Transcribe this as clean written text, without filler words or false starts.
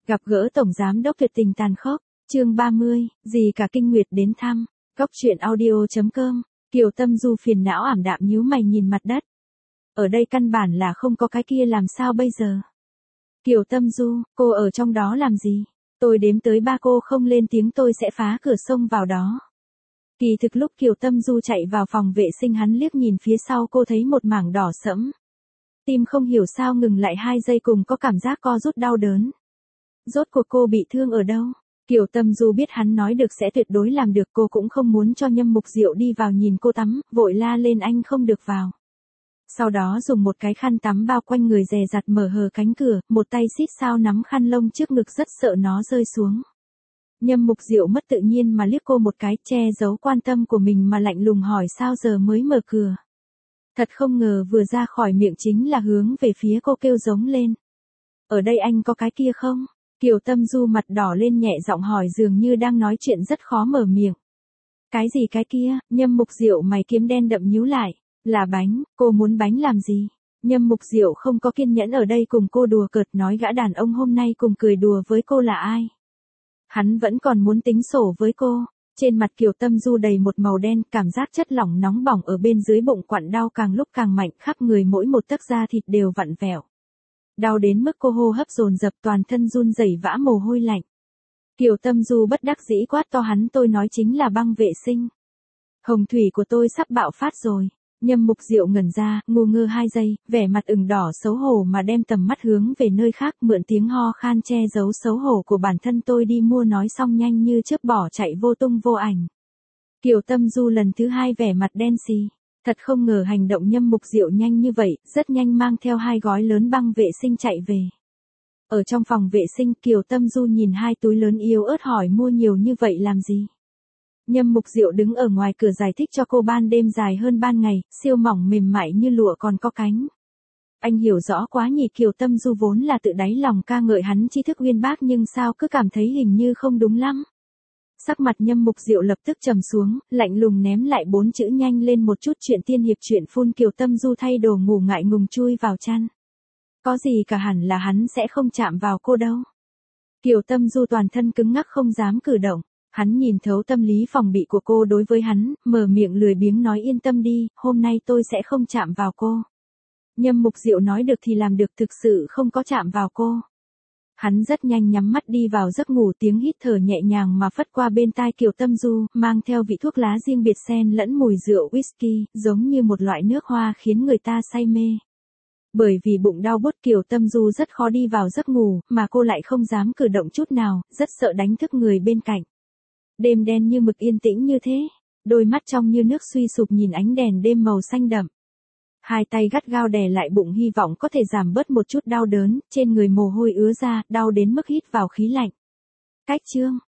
Gặp gỡ Tổng Giám đốc tuyệt tình tàn khốc, chương 30, gì cả kinh nguyệt đến thăm, góc truyện audio.com, Kiều Tâm Du phiền não ảm đạm nhíu mày nhìn mặt đất. Ở đây căn bản là không có cái kia làm sao bây giờ? Kiều Tâm Du, cô ở trong đó làm gì? Tôi đếm tới 3 cô không lên tiếng tôi sẽ phá cửa xông vào đó. Kỳ thực lúc Kiều Tâm Du chạy vào phòng vệ sinh hắn liếc nhìn phía sau cô thấy một mảng đỏ sẫm. Tim không hiểu sao ngừng lại 2 giây cùng có cảm giác co rút đau đớn. Rốt cuộc cô bị thương ở đâu? Kiều Tâm Du biết hắn nói được sẽ tuyệt đối làm được, cô cũng không muốn cho Nhâm Mục Diệu đi vào nhìn cô tắm, vội la lên anh không được vào. Sau đó dùng một cái khăn tắm bao quanh người dè dặt mở hờ cánh cửa, một tay xít sao nắm khăn lông trước ngực rất sợ nó rơi xuống. Nhâm Mục Diệu mất tự nhiên mà liếc cô một cái, che giấu quan tâm của mình mà lạnh lùng hỏi sao giờ mới mở cửa. Thật không ngờ vừa ra khỏi miệng chính là hướng về phía cô kêu giống lên. Ở đây anh có cái kia không? Kiều Tâm Du mặt đỏ lên nhẹ giọng hỏi dường như đang nói chuyện rất khó mở miệng. Cái gì cái kia? Nhâm Mục Diệu mày kiếm đen đậm nhíu lại. Là bánh, cô muốn bánh làm gì? Nhâm Mục Diệu không có kiên nhẫn ở đây cùng cô đùa cợt nói gã đàn ông hôm nay cùng cười đùa với cô là ai. Hắn vẫn còn muốn tính sổ với cô. Trên mặt Kiều Tâm Du đầy một màu đen, cảm giác chất lỏng nóng bỏng ở bên dưới bụng quặn đau càng lúc càng mạnh, khắp người mỗi một tấc da thịt đều vặn vẹo. Đau đến mức cô hô hấp dồn dập toàn thân run rẩy vã mồ hôi lạnh. Kiều Tâm Du bất đắc dĩ quát to hắn tôi nói chính là băng vệ sinh. Hồng thủy của tôi sắp bạo phát rồi. Nhâm Mục Diệu ngẩn ra, ngu ngơ 2 giây, vẻ mặt ửng đỏ xấu hổ mà đem tầm mắt hướng về nơi khác mượn tiếng ho khan che giấu xấu hổ của bản thân tôi đi mua nói xong nhanh như chớp bỏ chạy vô tung vô ảnh. Kiều Tâm Du lần thứ 2 vẻ mặt đen xì. Thật không ngờ hành động Nhâm Mục Diệu nhanh như vậy, rất nhanh mang theo 2 gói lớn băng vệ sinh chạy về. Ở trong phòng vệ sinh Kiều Tâm Du nhìn 2 túi lớn yếu ớt hỏi mua nhiều như vậy làm gì? Nhâm Mục Diệu đứng ở ngoài cửa giải thích cho cô ban đêm dài hơn ban ngày, siêu mỏng mềm mại như lụa còn có cánh. Anh hiểu rõ quá nhỉ. Kiều Tâm Du vốn là tự đáy lòng ca ngợi hắn tri thức uyên bác nhưng sao cứ cảm thấy hình như không đúng lắm. Sắc mặt Nhâm Mục Diệu lập tức trầm xuống, lạnh lùng ném lại 4 chữ nhanh lên một chút chuyện tiên hiệp chuyện phun. Kiều Tâm Du thay đồ ngủ ngại ngùng chui vào chăn. Có gì cả hẳn là hắn sẽ không chạm vào cô đâu. Kiều Tâm Du toàn thân cứng ngắc không dám cử động. Hắn nhìn thấu tâm lý phòng bị của cô đối với hắn, mở miệng lười biếng nói yên tâm đi, hôm nay tôi sẽ không chạm vào cô. Nhâm Mục Diệu nói được thì làm được thực sự không có chạm vào cô. Hắn rất nhanh nhắm mắt đi vào giấc ngủ tiếng hít thở nhẹ nhàng mà phất qua bên tai Kiều Tâm Du, mang theo vị thuốc lá riêng biệt xen lẫn mùi rượu whisky, giống như một loại nước hoa khiến người ta say mê. Bởi vì bụng đau bốt Kiều Tâm Du rất khó đi vào giấc ngủ, mà cô lại không dám cử động chút nào, rất sợ đánh thức người bên cạnh. Đêm đen như mực yên tĩnh như thế, đôi mắt trong như nước suy sụp nhìn ánh đèn đêm màu xanh đậm. 2 tay gắt gao đè lại bụng hy vọng có thể giảm bớt một chút đau đớn, trên người mồ hôi ứa ra, đau đến mức hít vào khí lạnh. Cách chương